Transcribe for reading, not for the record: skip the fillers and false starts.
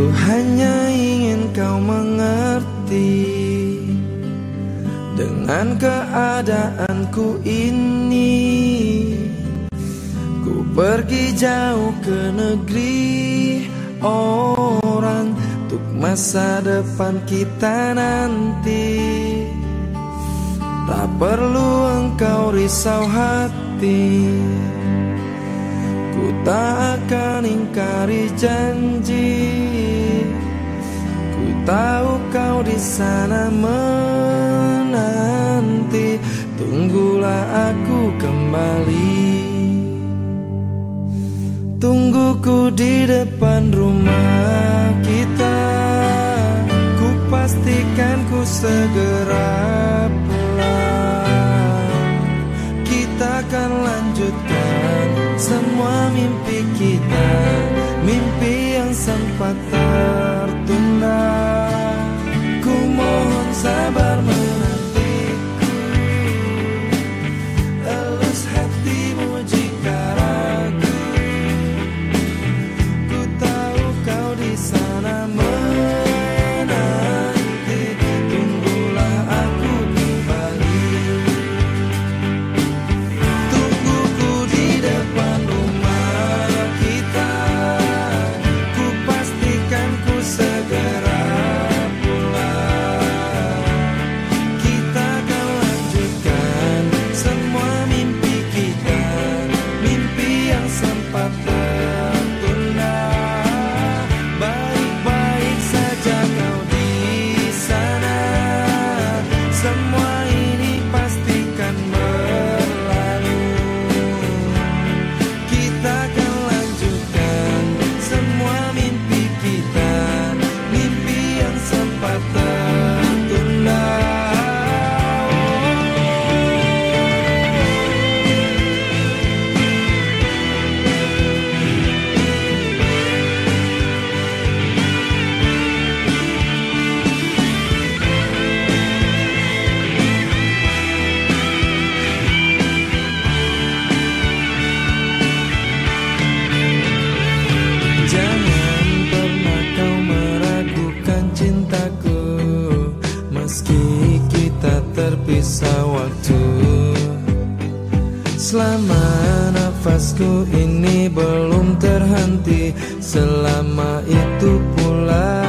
hanya ingin kau mengerti dengan keadaanku ini. Ku pergi jauh ke negeri orang untuk masa depan kita nanti. Tak perlu engkau risau hati, ku tak akan ingkari janji. Ku tahu kau di sana menanti, tunggulah aku kembali. Tungguku di depan rumah kita, ku pastikan ku segera pulang. Kita akan lanjutkan semua mimpi kita, mimpi yang sempat tertunda. Ku mohon sabar menantiku, elus hatimu jika ragu. Ku tahu kau di sana menanti, tunggulah aku kembali. Tungguku di depan rumah kita, ku pastikan ku segera pulang. Kita akan lanjutkan semua mimpi kita, mimpi yang sempat tertunda. Baik-baik saja kau di sana, semua ini pastikan berlalu. Kita akan lanjutkan semua mimpi kita, mimpi yang sempat tertunda. Jangan pernah kau meragukan cintaku, meski kita terpisah waktu. Selama nafasku ini belum terhenti, selama itu pula